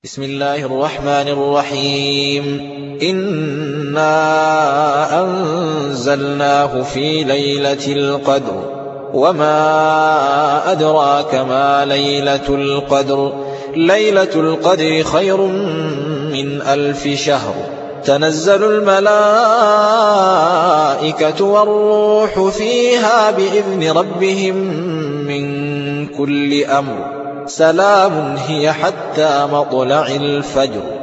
بسم الله الرحمن الرحيم. إنا أنزلناه في ليلة القدر وما أدراك ما ليلة القدر. ليلة القدر خير من 1000 شهر. تنزل الملائكة والروح فيها بإذن ربهم من كل أمر. سلام هي حتى مطلع الفجر.